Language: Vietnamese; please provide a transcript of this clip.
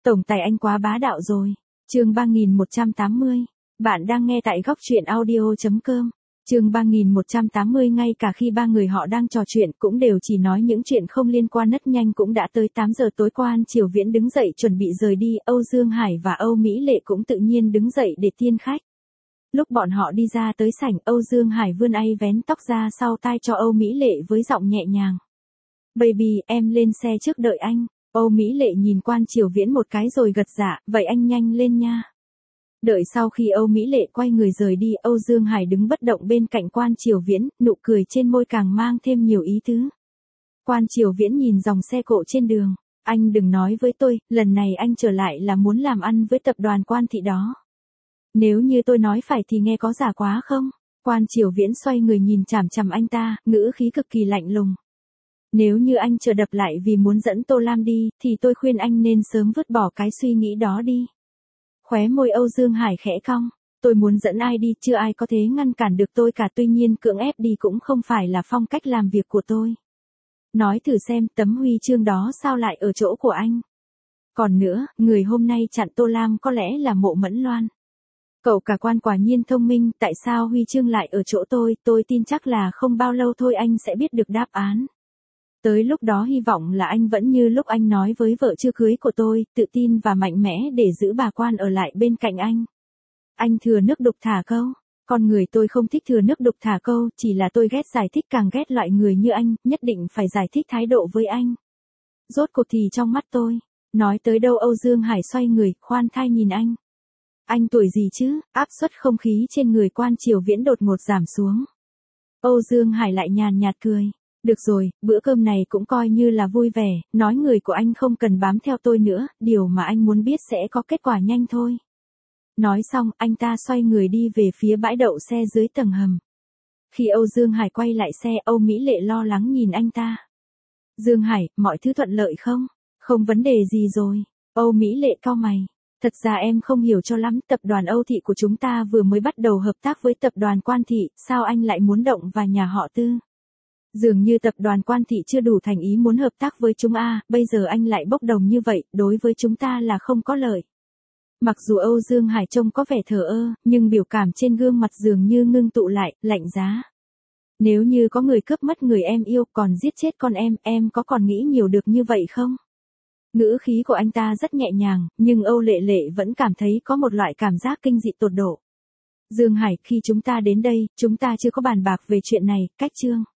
Tổng tài anh quá bá đạo rồi. Chương 3180. Bạn đang nghe tại góc truyện audio.com. Chương 3180. Ngay cả khi ba người họ đang trò chuyện cũng đều chỉ nói những chuyện không liên quan. Rất nhanh cũng đã tới 8 giờ tối. Quan Triều Viễn đứng dậy chuẩn bị rời đi, Âu Dương Hải và Âu Mỹ Lệ cũng tự nhiên đứng dậy để tiên khách. Lúc bọn họ đi ra tới sảnh, Âu Dương Hải vươn tay vén tóc ra sau tai cho Âu Mỹ Lệ với giọng nhẹ nhàng. Baby, em lên xe trước đợi anh. Âu Mỹ Lệ nhìn Quan Triều Viễn một cái rồi gật dạ, vậy anh nhanh lên nha. Đợi sau khi Âu Mỹ Lệ quay người rời đi, Âu Dương Hải đứng bất động bên cạnh Quan Triều Viễn, nụ cười trên môi càng mang thêm nhiều ý tứ. Quan Triều Viễn nhìn dòng xe cộ trên đường, anh đừng nói với tôi, lần này anh trở lại là muốn làm ăn với tập đoàn Quan thị đó. Nếu như tôi nói phải thì nghe có giả quá không? Quan Triều Viễn xoay người nhìn chằm chằm anh ta, ngữ khí cực kỳ lạnh lùng. Nếu như anh chờ đập lại vì muốn dẫn Tô Lam đi, thì tôi khuyên anh nên sớm vứt bỏ cái suy nghĩ đó đi. Khóe môi Âu Dương Hải khẽ cong, tôi muốn dẫn ai đi, chưa ai có thể ngăn cản được tôi cả, tuy nhiên cưỡng ép đi cũng không phải là phong cách làm việc của tôi. Nói thử xem, tấm huy chương đó sao lại ở chỗ của anh? Còn nữa, người hôm nay chặn Tô Lam có lẽ là Mộ Mẫn Loan. Cậu cả Quan quả nhiên thông minh, tại sao huy chương lại ở chỗ tôi tin chắc là không bao lâu thôi anh sẽ biết được đáp án. Tới lúc đó hy vọng là anh vẫn như lúc anh nói với vợ chưa cưới của tôi, tự tin và mạnh mẽ để giữ bà Quan ở lại bên cạnh anh. Anh thừa nước đục thả câu. Con người tôi không thích thừa nước đục thả câu, chỉ là tôi ghét giải thích, càng ghét loại người như anh, nhất định phải giải thích thái độ với anh. Rốt cuộc thì trong mắt tôi, nói tới đâu Âu Dương Hải xoay người, khoan thai nhìn anh. Anh tuổi gì chứ? Áp suất không khí trên người Quan Triều Viễn đột ngột giảm xuống. Âu Dương Hải lại nhàn nhạt cười. Được rồi, bữa cơm này cũng coi như là vui vẻ, nói người của anh không cần bám theo tôi nữa, điều mà anh muốn biết sẽ có kết quả nhanh thôi. Nói xong, anh ta xoay người đi về phía bãi đậu xe dưới tầng hầm. Khi Âu Dương Hải quay lại xe, Âu Mỹ Lệ lo lắng nhìn anh ta. Dương Hải, mọi thứ thuận lợi không? Không vấn đề gì rồi. Âu Mỹ Lệ cau mày. Thật ra em không hiểu cho lắm, tập đoàn Âu thị của chúng ta vừa mới bắt đầu hợp tác với tập đoàn Quan thị, sao anh lại muốn động vào nhà họ Tư? Dường như tập đoàn Quan thị chưa đủ thành ý muốn hợp tác với chúng bây giờ anh lại bốc đồng như vậy, đối với chúng ta là không có lợi. Mặc dù Âu Dương Hải trông có vẻ thờ ơ, nhưng biểu cảm trên gương mặt dường như ngưng tụ lại, lạnh giá. Nếu như có người cướp mất người em yêu còn giết chết con em có còn nghĩ nhiều được như vậy không? Ngữ khí của anh ta rất nhẹ nhàng, nhưng Âu Lệ Lệ vẫn cảm thấy có một loại cảm giác kinh dị tột độ. Dương Hải, khi chúng ta đến đây, chúng ta chưa có bàn bạc về chuyện này, cách chương.